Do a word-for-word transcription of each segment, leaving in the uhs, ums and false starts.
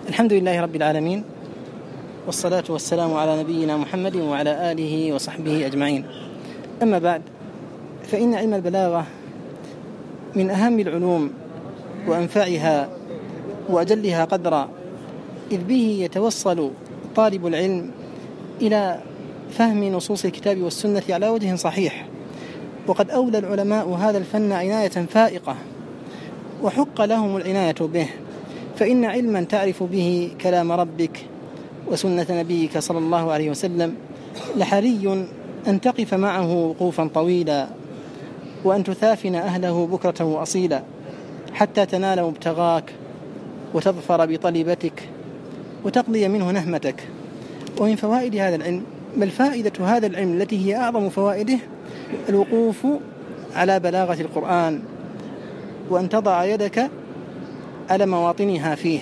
الحمد لله رب العالمين، والصلاة والسلام على نبينا محمد وعلى آله وصحبه أجمعين. أما بعد، فإن علم البلاغة من أهم العلوم وأنفعها وأجلها قدرا، إذ به يتوصل طالب العلم إلى فهم نصوص الكتاب والسنة على وجه صحيح. وقد أولى العلماء هذا الفن عناية فائقة، وحق لهم العناية به، فإن علما تعرف به كلام ربك وسنة نبيك صلى الله عليه وسلم لحري أن تقف معه وقوفا طويلا، وأن تثافن أهله بكرة وأصيلا، حتى تنال مبتغاك وتظفر بطلبتك وتقضي منه نهمتك. ومن فوائد هذا العلم، بل فائدة هذا العلم التي هي أعظم فوائده، الوقوف على بلاغة القرآن، وأن تضع يدك على مواطنها فيه.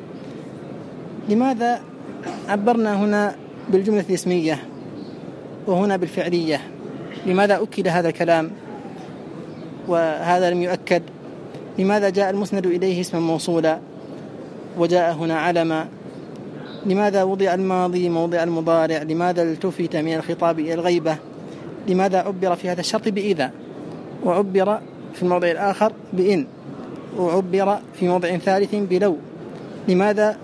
لماذا عبرنا هنا بالجملة الاسمية وهنا بالفعلية؟ لماذا أكد هذا الكلام وهذا لم يؤكد؟ لماذا جاء المسند إليه اسما موصولا وجاء هنا علما؟ لماذا وضع الماضي موضع المضارع؟ لماذا التفت من الخطاب إلى الغيبة؟ لماذا عبر في هذا الشرط بإذا، وعبر في الموضع الآخر بإن، وعبر في موضع ثالث بلو؟ لماذا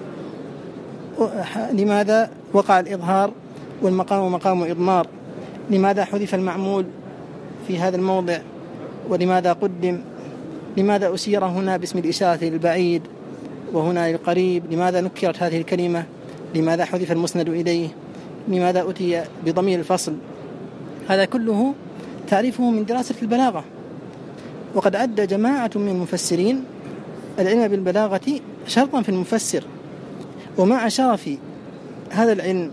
لماذا وقع الإظهار والمقام مقام إضمار؟ لماذا حذف المعمول في هذا الموضع ولماذا قدم؟ لماذا أسير هنا باسم الإشارة للبعيد وهنا للقريب؟ لماذا نكرت هذه الكلمة؟ لماذا حذف المسند إليه؟ لماذا أتي بضمير الفصل؟ هذا كله تعرفه من دراسة البلاغة. وقد عد جماعة من المفسرين العلم بالبلاغة شرطا في المفسر، ومع شرف هذا العلم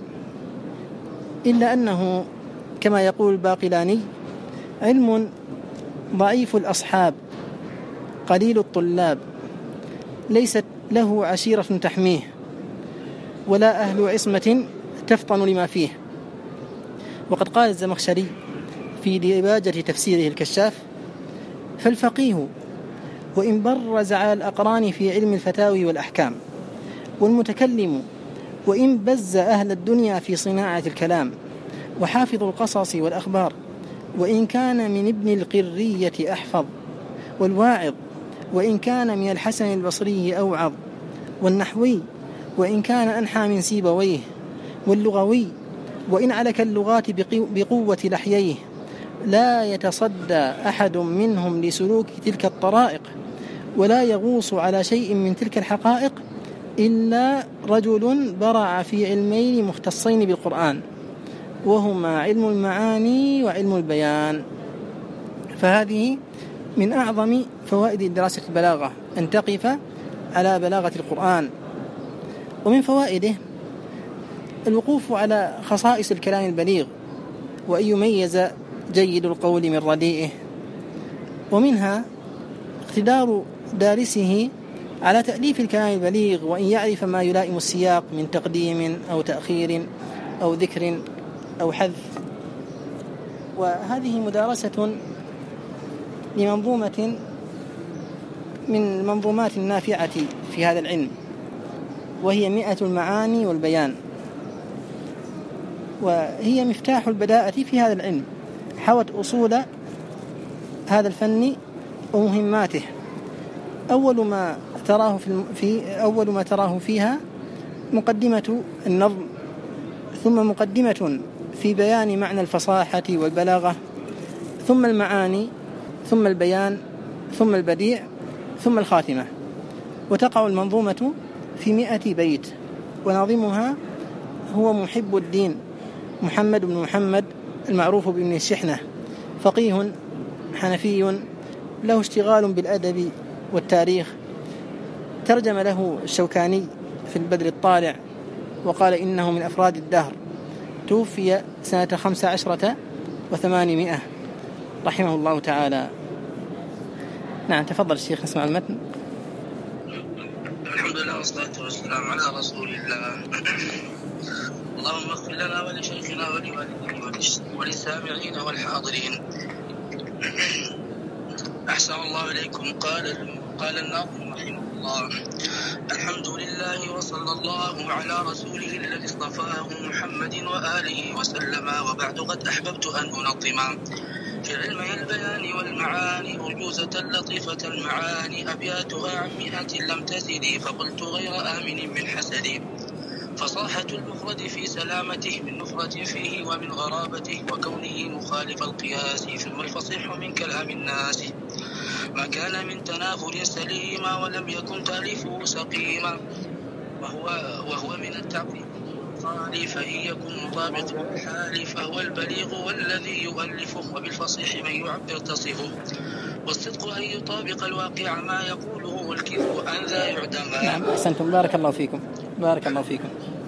إلا أنه كما يقول الباقلاني علم ضعيف الأصحاب قليل الطلاب، ليست له عشيرة تحميه ولا أهل عصمة تفطن لما فيه. وقد قال الزمخشري في ديباجة تفسيره الكشاف: فالفقيه وإن برز على الأقران في علم الفتاوي والأحكام، والمتكلم وإن بز أهل الدنيا في صناعة الكلام، وحافظ القصص والأخبار وإن كان من ابن القرية أحفظ، والواعظ وإن كان من الحسن البصري أوعظ، والنحوي وإن كان أنحى من سيبويه، واللغوي وإن علك اللغات بقوة لحييه، لا يتصدى أحد منهم لسلوك تلك الطرائق، ولا يغوص على شيء من تلك الحقائق إلا رجل برع في علمين مختصين بالقرآن، وهما علم المعاني وعلم البيان. فهذه من أعظم فوائد دراسة البلاغة، أن تقف على بلاغة القرآن. ومن فوائده الوقوف على خصائص الكلام البليغ، وأن يميز جيد القول من رديئه. ومنها اقتدار دارسه على تأليف الكلام البليغ، وأن يعرف ما يلائم السياق من تقديم أو تأخير أو ذكر أو حذف. وهذه مدارسة لمنظومة من المنظومات النافعة في هذا العلم، وهي مئة المعاني والبيان، وهي مفتاح البداءة في هذا العلم، حوت أصول هذا الفن ومهماته. أول ما تراه في, في أول ما تراه فيها مقدمة النظم، ثم مقدمة في بيان معنى الفصاحة والبلاغة، ثم المعاني، ثم البيان، ثم البديع، ثم الخاتمة. وتقع المنظومة في مئة بيت، وناظمها هو محب الدين محمد بن محمد المعروف بابن الشحنة، فقيه حنفي له اشتغال بالأدب والتاريخ. ترجم له الشوكاني في البدر الطالع وقال إنه من أفراد الدهر، توفي سنة خمس عشرة وثمانمائة رحمه الله تعالى. نعم، تفضل الشيخ نسمع المتن. الحمد لله والصلاة والسلام على رسول الله. اللهم اغفر لنا ولشيخنا ولوالدينا وللسامعين والحاضرين. أحسن الله إليكم. قال قال الناظم رحمه الله: الحمد لله وصلى الله على رسوله الذي اصطفاه محمد وآله وسلم. وبعد قد أحببت أن أنظم في علمي البيان والمعاني أرجوزة لطيفة المعاني أبياتها عن مئة لم تزد فقلت غير آمن من حسد. فصاحة المفرد في سلامته من نفرة فيه ومن غرابته وكونه مخالف القياس ثم الفصيح من كلام الناس ما كان من تنافر سليما ولم يكن تأليفه سقيما وهو, وهو من التعبير الخالي فإن يكن مطابق بالحال فهو البليغ والذي يؤلفه وبالفصيح من يعبر تصفه والصدق أن يطابق الواقع ما يقوله والكذب أن ذا يعدم. نعم أحسنتم بارك الله فيكم بارك الله فيكم.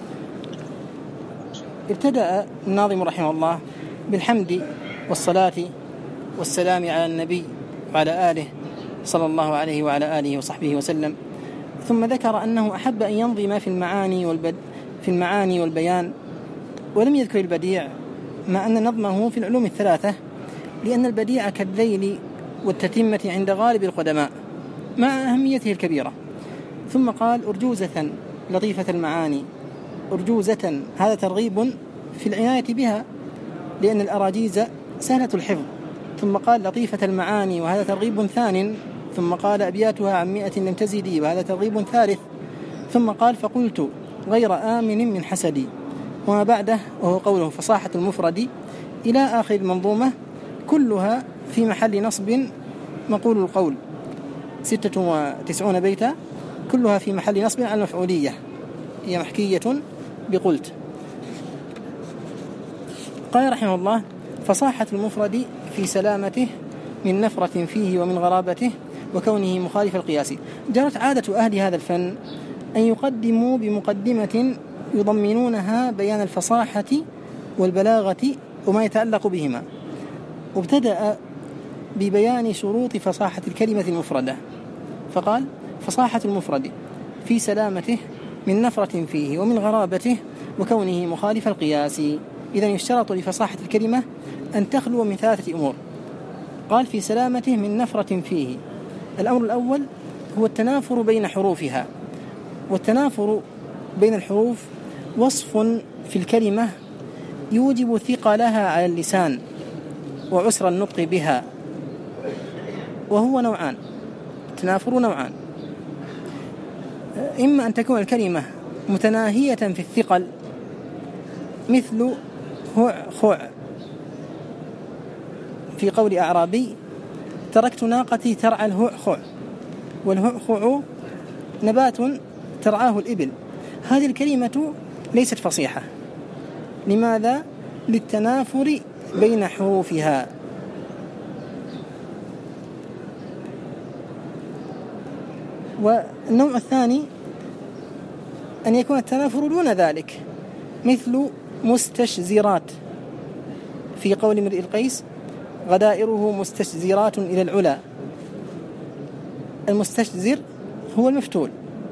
ابتدأ الناظم رحمه الله بالحمد والصلاة والسلام على النبي وعلى آله صلى الله عليه وعلى آله وصحبه وسلم، ثم ذكر أنه أحب أن ينظم في المعاني والبد في المعاني والبيان ولم يذكر البديع، مع أن نظمه في العلوم الثلاثة لأن البديع كالذيل والتتمة عند غالب القدماء مع أهميته الكبيرة. ثم قال أرجوزة لطيفة المعاني. أرجوزة هذا ترغيب في العناية بها لأن الأراجيز سهلة الحفظ. ثم قال لطيفة المعاني وهذا ترغيب ثان. ثم قال أبياتها عن مئة لم تزدي وهذا ترغيب ثالث. ثم قال فقلت غير آمن من حسدي، وما بعده وهو قوله فصاحة المفرد إلى آخر المنظومة كلها في محل نصب مقول القول ستة وتسعون بيتا كلها في محل نصب على المفعولية هي محكية بقلت. قال رحمه الله فصاحة المفرد في سلامته من نفرة فيه ومن غرابته وكونه مخالف القياس. جرت عادة أهل هذا الفن أن يقدموا بمقدمة يضمنونها بيان الفصاحة والبلاغة وما يتعلق بهما، وابتدأ ببيان شروط فصاحة الكلمة المفردة فقال فصاحة المفرد في سلامته من نفرة فيه ومن غرابته وكونه مخالف القياس. إذن يشترط لفصاحة الكلمة أن تخلو من ثلاثة أمور. قال في سلامته من نفرة فيه. الأمر الأول هو التنافر بين حروفها، والتنافر بين الحروف وصف في الكلمة يوجب ثقلها على اللسان وعسر النطق بها، وهو نوعان. التنافر نوعان، إما أن تكون الكلمة متناهية في الثقل مثل هع خع في قول أعرابي تركت ناقتي ترعى الهع خع، والهع خع نبات ترعاه الإبل. هذه الكلمة ليست فصيحة. لماذا؟ للتنافر بين حروفها. والنوع الثاني أن يكون التنافر دون ذلك مثل مستشزرات في قول امرئ القيس غدائره مستشزرات إلى العلا. المستشزر هو المفتول،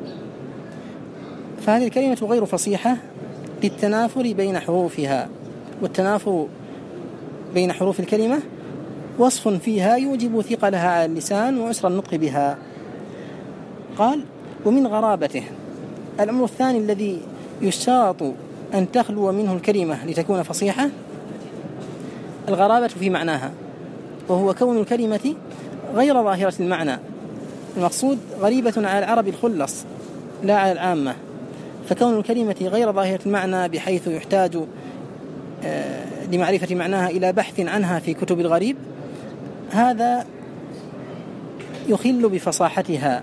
فهذه الكلمة غير فصيحة للتنافر بين حروفها. والتنافر بين حروف الكلمة وصف فيها يوجب ثقلها على اللسان وعسر النطق بها. قال ومن غرابته. الأمر الثاني الذي يشترط أن تخلو منه الكلمة لتكون فصيحة الغرابة في معناها، وهو كون الكلمة غير ظاهرة المعنى. المقصود غريبة على العرب الخلص لا على العامة، فكون الكلمة غير ظاهرة المعنى بحيث يحتاج لمعرفة معناها إلى بحث عنها في كتب الغريب، هذا يخل بفصاحتها.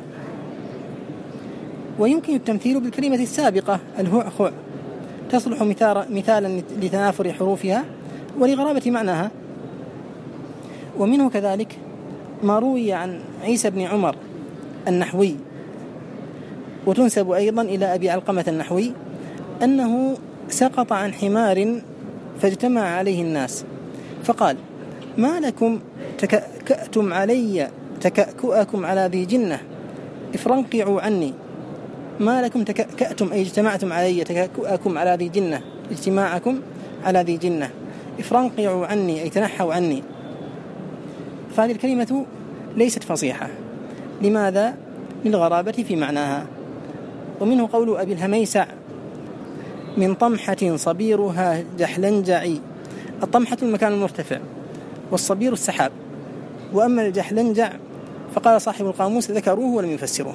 ويمكن التمثيل بالكلمة السابقة الهع خع، تصلح مثالا لتنافر حروفها ولغرابة معناها. ومنه كذلك ما روي عن عيسى بن عمر النحوي، وتنسب أيضا إلى أبي علقمة النحوي، أنه سقط عن حمار فاجتمع عليه الناس فقال ما لكم تكأتم علي تكأكؤكم على ذي جنة افرنقعوا عني. ما لكم تكأتم أي اجتمعتم علي تكأكؤكم على ذي جنة اجتماعكم على ذي جنة افرنقعوا عني أي تنحوا عني. فهذه الكلمة ليست فصيحة. لماذا؟ للغرابة في معناها. ومنه قول أبي الهميسع: من طمحة صبيرها جحلنجعي. الطمحة المكان المرتفع، والصبير السحاب. وأما الجحلنجع فقال صاحب القاموس ذكروه ولم يفسروه.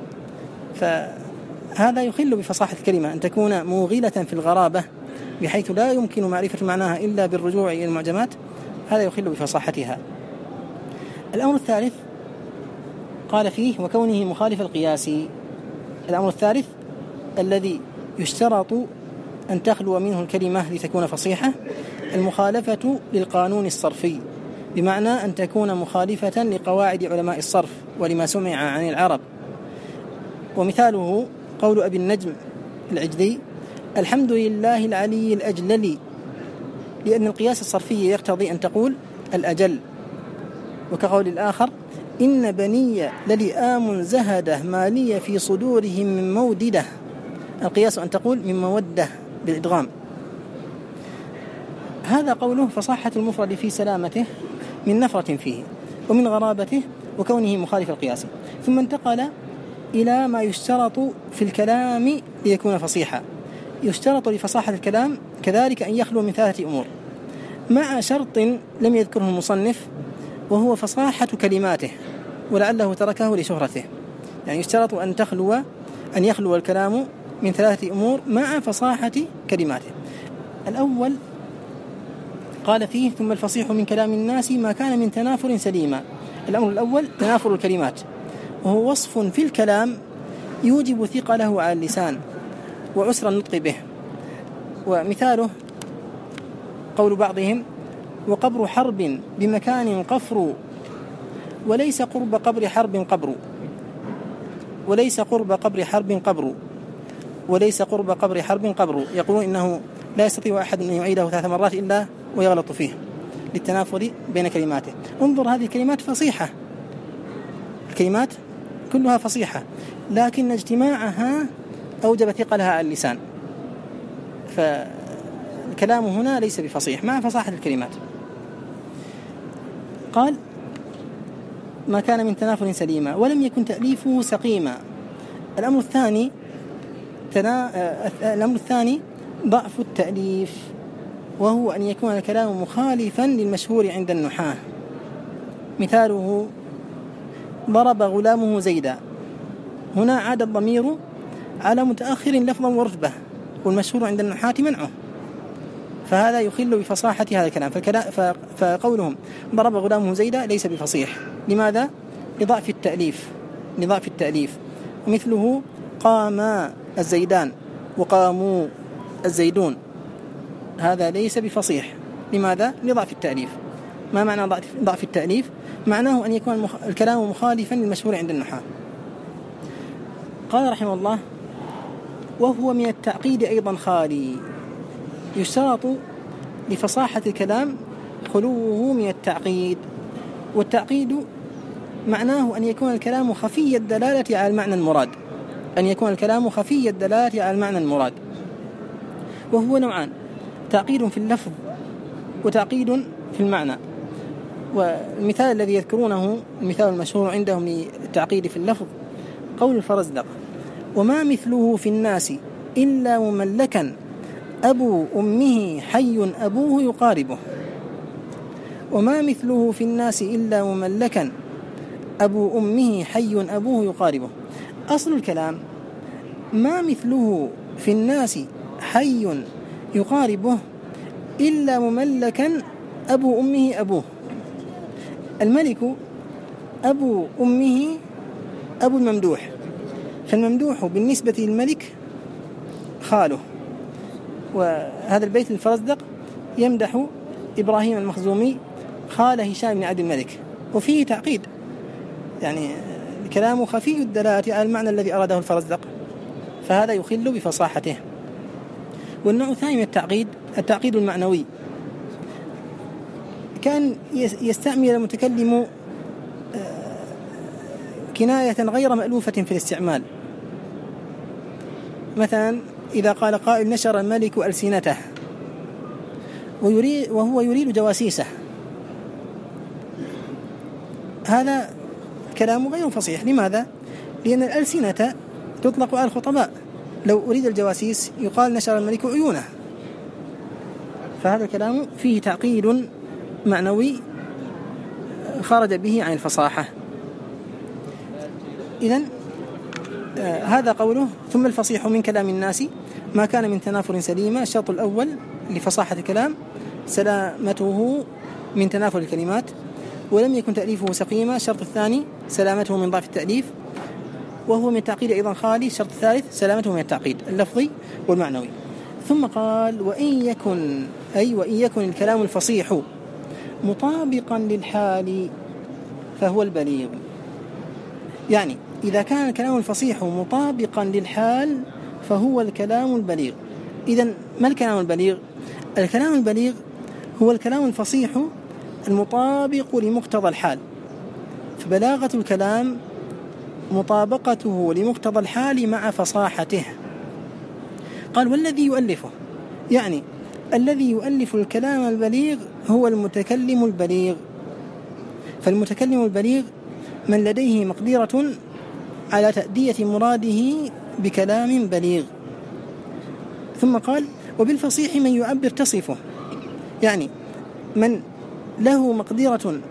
فهذا يخل بفصاحة الكلمة أن تكون موغلة في الغرابة بحيث لا يمكن معرفة معناها إلا بالرجوع إلى المعجمات. هذا يخل بفصاحتها. الأمر الثالث قال فيه: وكونه مخالف القياس. الأمر الثالث الذي يشترط أن تخلو منه الكلمة لتكون فصيحة: المخالفة للقانون الصرفي، بمعنى أن تكون مخالفة لقواعد علماء الصرف ولما سمع عن العرب. ومثاله قول أبي النجم العجلي: الحمد لله العلي الأجلل، لأن القياس الصرفي يقتضي أن تقول الأجل. وكقول الآخر: إن بني للئام زهده ما لي في صدورهم من مودده. القياس أن تقول من مودة بالإدغام. هذا قوله فصاحة المفرد في سلامته من نفرة فيه ومن غرابته وكونه مخالف القياس. ثم انتقل إلى ما يشترط في الكلام ليكون فصيحا. يشترط لفصاحة الكلام كذلك أن يخلو من ثلاثة أمور، مع شرط لم يذكره المصنف، وهو فصاحة كلماته، ولعله تركه لشهرته. يعني يشترط أن تخلو أن يخلو الكلام من ثلاثة أمور مع فصاحة كلماته. الأول قال فيه: ثم الفصيح من كلام الناس ما كان من تنافر سليما. الأمر الأول تنافر الكلمات، وهو وصف في الكلام يوجب ثقله على اللسان وعسر النطق به. ومثاله قول بعضهم: وقبر حرب بمكان قفر، وليس قرب قبر حرب قبر، وليس قرب قبر حرب قبر، وليس قرب قبر حرب قبر. يقولون إنه لا يستطيع أحد أن يعيده ثلاث مرات إلا ويغلط فيه للتنافر بين كلماته. انظر، هذه الكلمات فصيحة، الكلمات كلها فصيحة، لكن اجتماعها أوجب ثقلها على اللسان، فالكلام هنا ليس بفصيح مع فصاحة الكلمات. قال: ما كان من تنافر سليما ولم يكن تأليفه سقيما. الأمر الثاني تنا... الأمر الثاني ضعف التأليف، وهو أن يكون الكلام مخالفا للمشهور عند النحاة. مثاله: ضرب غلامه زيدا. هنا عاد الضمير على متأخر لفظا ورتبة، والمشهور عند النحاة منعه، فهذا يخل بفصاحة هذا الكلام. فقولهم ضرب غلامه زيدا ليس بفصيح. لماذا؟ لضعف التأليف، لضعف التأليف. ومثله: قام الزيدان وقاموا الزيدون. هذا ليس بفصيح. لماذا؟ لضعف التأليف. ما معنى ضعف التأليف؟ معناه أن يكون الكلام مخالفا للمشهور عند النحاة. قال رحمه الله: وهو من التعقيد أيضا خالي. يشترط لفصاحة الكلام خلوه من التعقيد. والتعقيد معناه أن يكون الكلام خفي الدلالة على المعنى المراد، أن يكون الكلام خفي الدلالة على المعنى المراد، وهو نوعان: تعقيد في اللفظ وتعقيد في المعنى. والمثال الذي يذكرونه، المثال المشهور عندهم للتعقيد في اللفظ، قول الفرزدق: وما مثله في الناس إلا مملكا أبو أمه حي أبوه يقاربه. وما مثله في الناس إلا مملكا أبو أمه حي أبوه يقاربه. أصل الكلام: ما مثله في الناس حي يقاربه إلا مملكا أبو أمه أبوه. الملك أبو أمه أبو الممدوح، فالممدوح بالنسبة للملك خاله. وهذا البيت الفرزدق يمدح إبراهيم المخزومي خال هشام بن عبد الملك، وفيه تعقيد، يعني الكلام خفي الدلالة على المعنى الذي أراده الفرزدق، فهذا يخل بفصاحته. والنوع الثاني من التعقيد التعقيد المعنوي. كان يستعمل المتكلم كناية غير مألوفة في الاستعمال. مثلا إذا قال قائل: نشر الملك ألسنته، ويريد وهو يريد جواسيسه، هذا كلام غير فصيح. لماذا؟ لأن الألسنة تطلق على الخطباء. لو أريد الجواسيس يقال نشر الملك عيونه. فهذا الكلام فيه تعقيد معنوي خرج به عن الفصاحة. إذن آه هذا قوله ثم الفصيح من كلام الناس ما كان من تنافر سليما. الشرط الأول لفصاحة الكلام سلامته من تنافر الكلمات ولم يكن تأليفه سقيما. الشرط الثاني سلامته من ضعف التأليف وهو من التعقيد أيضا خالي. الشرط الثالث سلامته من التعقيد اللفظي والمعنوي. ثم قال وإن يكن أي وإن يكن الكلام الفصيح مطابقا للحال فهو البليغ. يعني إذا كان الكلام الفصيح مطابقا للحال فهو الكلام البليغ. إذن ما الكلام البليغ؟ الكلام البليغ هو الكلام الفصيح المطابق لمقتضى الحال. فبلاغة الكلام مطابقته لمقتضى الحال مع فصاحته. قال والذي يؤلفه يعني الذي يؤلف الكلام البليغ هو المتكلم البليغ. فالمتكلم البليغ من لديه مقدرة على تأدية مراده بكلام بليغ. ثم قال وبالفصيح من يعبر تصفه يعني من له مقدرة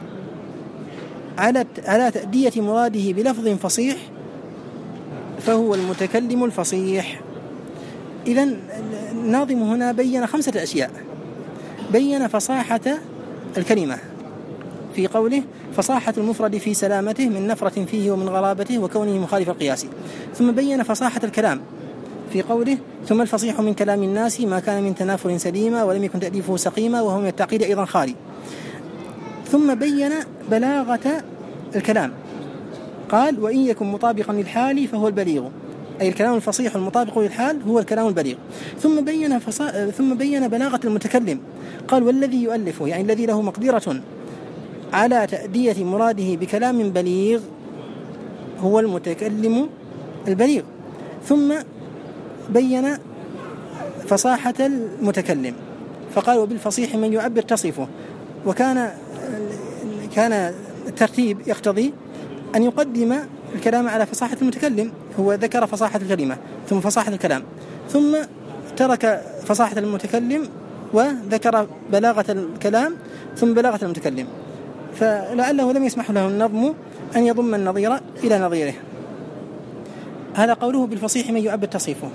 على على تأدية مراده بلفظ فصيح فهو المتكلم الفصيح. إذن الناظم هنا بين خمسة أشياء. بين فصاحة الكلمة في قوله فصاحة المفرد في سلامته من نفرة فيه ومن غرابته وكونه مخالف القياس. ثم بين فصاحة الكلام في قوله ثم الفصيح من كلام الناس ما كان من تنافر سليما ولم يكن تأليفه سقيما وهو من التعقيد أيضا خالي. ثم بين بلاغة الكلام قال وإن يكن مطابقا للحال فهو البليغ أي الكلام الفصيح المطابق للحال هو الكلام البليغ. ثم بين فصا... ثم بين بلاغة المتكلم قال والذي يؤلفه يعني الذي له مقدرة على تأدية مراده بكلام بليغ هو المتكلم البليغ. ثم بين فصاحة المتكلم فقال وبالفصيح من يعبر تصفه. وكان كان الترتيب يقتضي أن يقدم الكلام على فصاحة المتكلم. هو ذكر فصاحة الكلمة ثم فصاحة الكلام ثم ترك فصاحة المتكلم وذكر بلاغة الكلام ثم بلاغة المتكلم. فلعله لم يسمح له النظم أن يضم النظير إلى نظيره. هذا قوله بالفصيح من يعبر تصفه.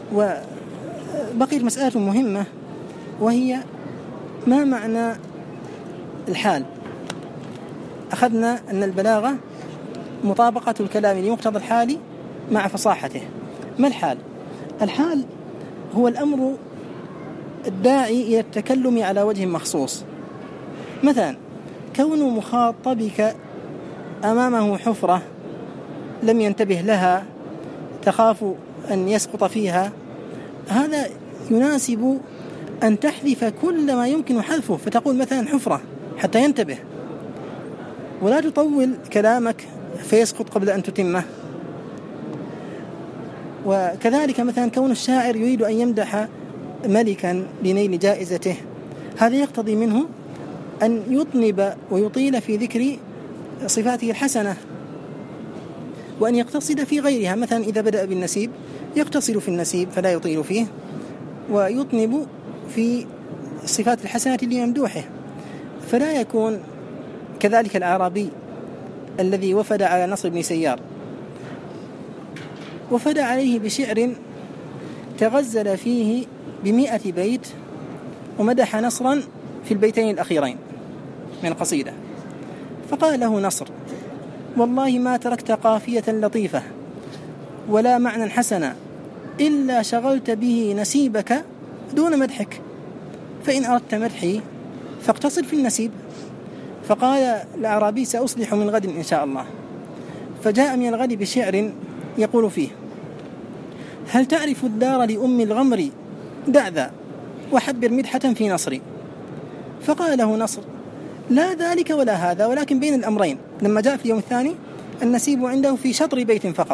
وبقي مسألة مهمة وهي ما معنى الحال. أخذنا أن البلاغة مطابقة الكلام لمقتضى الحال مع فصاحته. ما الحال؟ الحال هو الأمر الداعي إلى التكلم على وجه مخصوص. مثلا كون مخاطبك أمامه حفرة لم ينتبه لها تخاف أن يسقط فيها هذا يناسب أن تحذف كل ما يمكن حذفه فتقول مثلا حفرة حتى ينتبه ولا تطول كلامك فيسقط قبل أن تتمه. وكذلك مثلا كون الشاعر يريد أن يمدح ملكا لنيل جائزته هذا يقتضي منه أن يطنب ويطيل في ذكر صفاته الحسنة وأن يقتصد في غيرها. مثلا إذا بدأ بالنسيب يقتصد في النسيب فلا يطيل فيه ويطنب في الصفات الحسنة لممدوحه. فلا يكون كذلك الأعرابي الذي وفد على نصر بن سيار وفد عليه بشعر تغزل فيه بمئة بيت ومدح نصرا في البيتين الأخيرين من قصيدة. فقال له نصر والله ما تركت قافية لطيفة ولا معنى حسنا إلا شغلت به نسيبك دون مدحك فإن أردت مدحي فاقتصر في النسيب. فقال الأعرابي سأصلح من غد إن شاء الله. فجاء من الغد بشعر يقول فيه هل تعرف الدار لأم الغمر دع ذا وحبر مدحة في نصري. فقال له نصر لا ذلك ولا هذا ولكن بين الأمرين. لما جاء في اليوم الثاني النسيب عنده في شطر بيت فقط.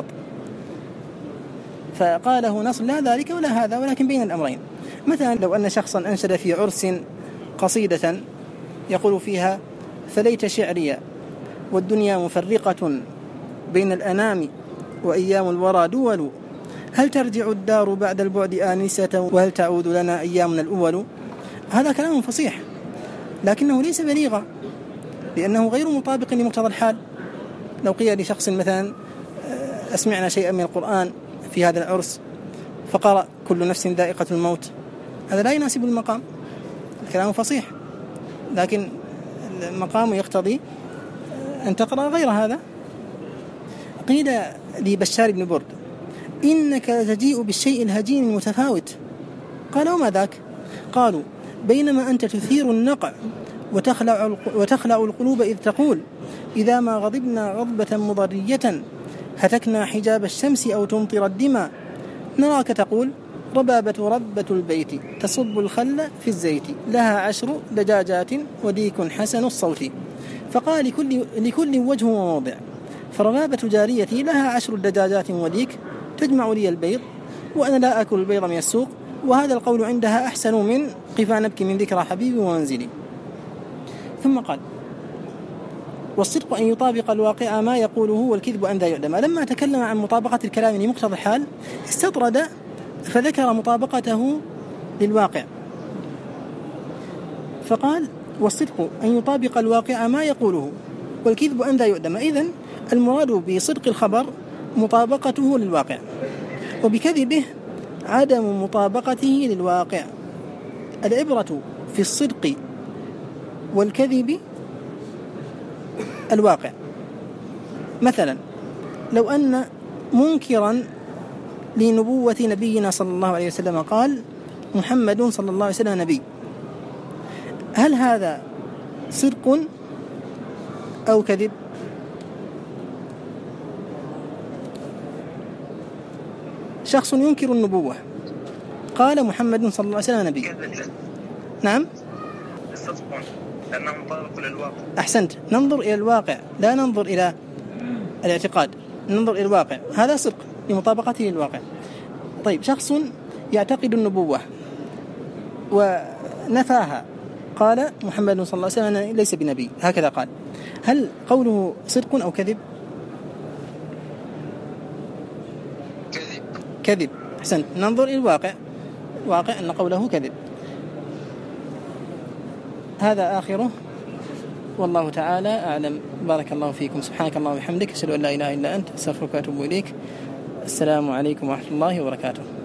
فقال له نصر لا ذلك ولا هذا ولكن بين الأمرين. مثلا لو أن شخصا أنشد في عرس قصيدة يقول فيها فليت شعري والدنيا مفرقة بين الأنام وأيام الورى دول، هل ترجع الدار بعد البعد آنسة وهل تعود لنا أيامنا الأول. هذا كلام فصيح لكنه ليس بليغا، لأنه غير مطابق لمقتضى الحال. لو قيل لشخص مثلا أسمعنا شيئا من القرآن في هذا العرس فقرأ كل نفس ذائقة الموت، هذا لا يناسب المقام. الكلام فصيح لكن المقام يقتضي أن تقرأ غير هذا. قيل لبشار بن برد إنك تجيء بالشيء الهجين المتفاوت، قال وما ذاك؟ قالوا بينما أنت تثير النقع وتخلع, وتخلع القلوب إذ تقول إذا ما غضبنا غضبة مضرية هتكنا حجاب الشمس أو تمطر الدماء، نراك تقول ربابة ربة البيت تصب الخل في الزيت لها عشر دجاجات وديك حسن الصوت، فقال لكل, لكل وجه وموضع، فربابة جاريتي لها عشر دجاجات وديك تجمع لي البيض وأنا لا أكل البيض من السوق، وهذا القول عندها أحسن من قفا نبكي من ذكرى حبيبي ومنزلي. ثم قال والصدق أن يطابق الواقع ما يقوله والكذب أن ذا يعلم. لما تكلم عن مطابقة الكلام لمقتضى الحال استطرد فذكر مطابقته للواقع، فقال والصدق أن يطابق الواقع ما يقوله والكذب أن ذا يعلم. إذن المراد بصدق الخبر مطابقته للواقع، وبكذبه عدم مطابقته للواقع. العبرة في الصدق والكذب الواقع. مثلا لو أن منكرا لنبوة نبينا صلى الله عليه وسلم قال محمد صلى الله عليه وسلم نبي، هل هذا صدق أو كذب؟ شخص ينكر النبوة قال محمد صلى الله عليه وسلم نبي. نعم صدق لأنه مطابق للواقع. أحسنت، ننظر إلى الواقع لا ننظر إلى الاعتقاد، ننظر إلى الواقع، هذا صدق لمطابقته للواقع. طيب شخص يعتقد النبوة ونفاها قال محمد صلى الله عليه وسلم ليس بنبي، هكذا قال، هل قوله صدق أو كذب؟ كذب. كذب، أحسنت، ننظر إلى الواقع، واقع أن قوله كذب. هذا آخره والله تعالى أعلم. بارك الله فيكم، سبحانك اللهم وبحمدك، أشهد أن لا إله إلا أنت، أستغفرك وأتوب إليك. السلام عليكم ورحمة الله وبركاته.